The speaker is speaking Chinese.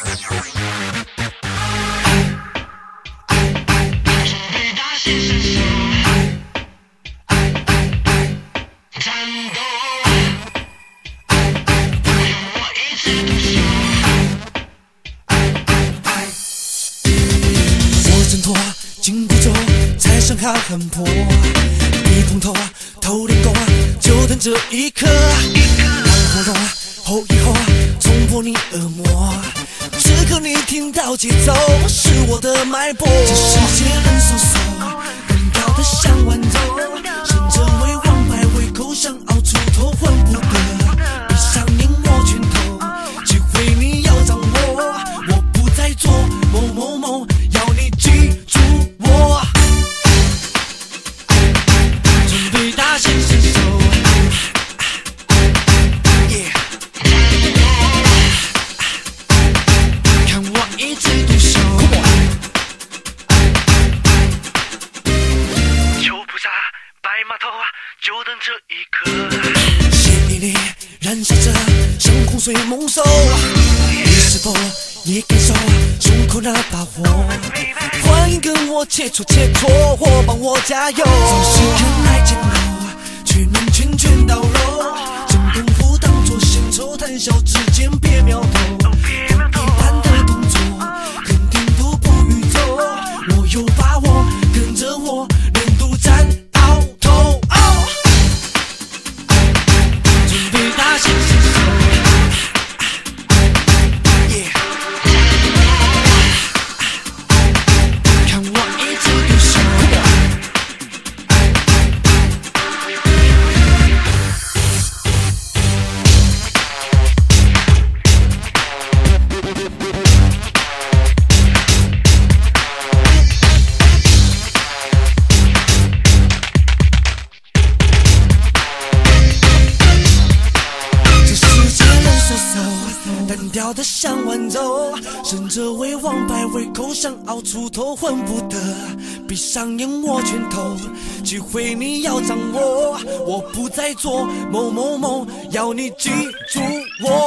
紧不住，才想好很破，一碰头，头点动，就等这一刻。让活动，吼一吼，冲破你耳膜。此刻你听到节奏，是我的脉搏。这世界人嗖嗖，人跳得像豌豆，胜者为王，败为寇，想熬出头，换不得。闭上眼握拳头，机会你要掌握。我不再做某某某，要你记住我。准备大显身手。就等这一刻，血液里燃烧着，像洪水猛兽。你是否也感受胸口那把火？欢迎跟我切磋切磋，或帮我加油。总是看来简陋，却能拳拳到肉。真功夫当作献丑，谈笑之间别苗头。一般的动作，肯定都不予走。我有把握，跟着我，能独占鳌头。大显身手，看我一枝独秀。单调的像豌豆，胜者为王，败为寇，想熬出头，换不得。闭上眼握拳头，机会你要掌握。我不再做某某某，要你记住我。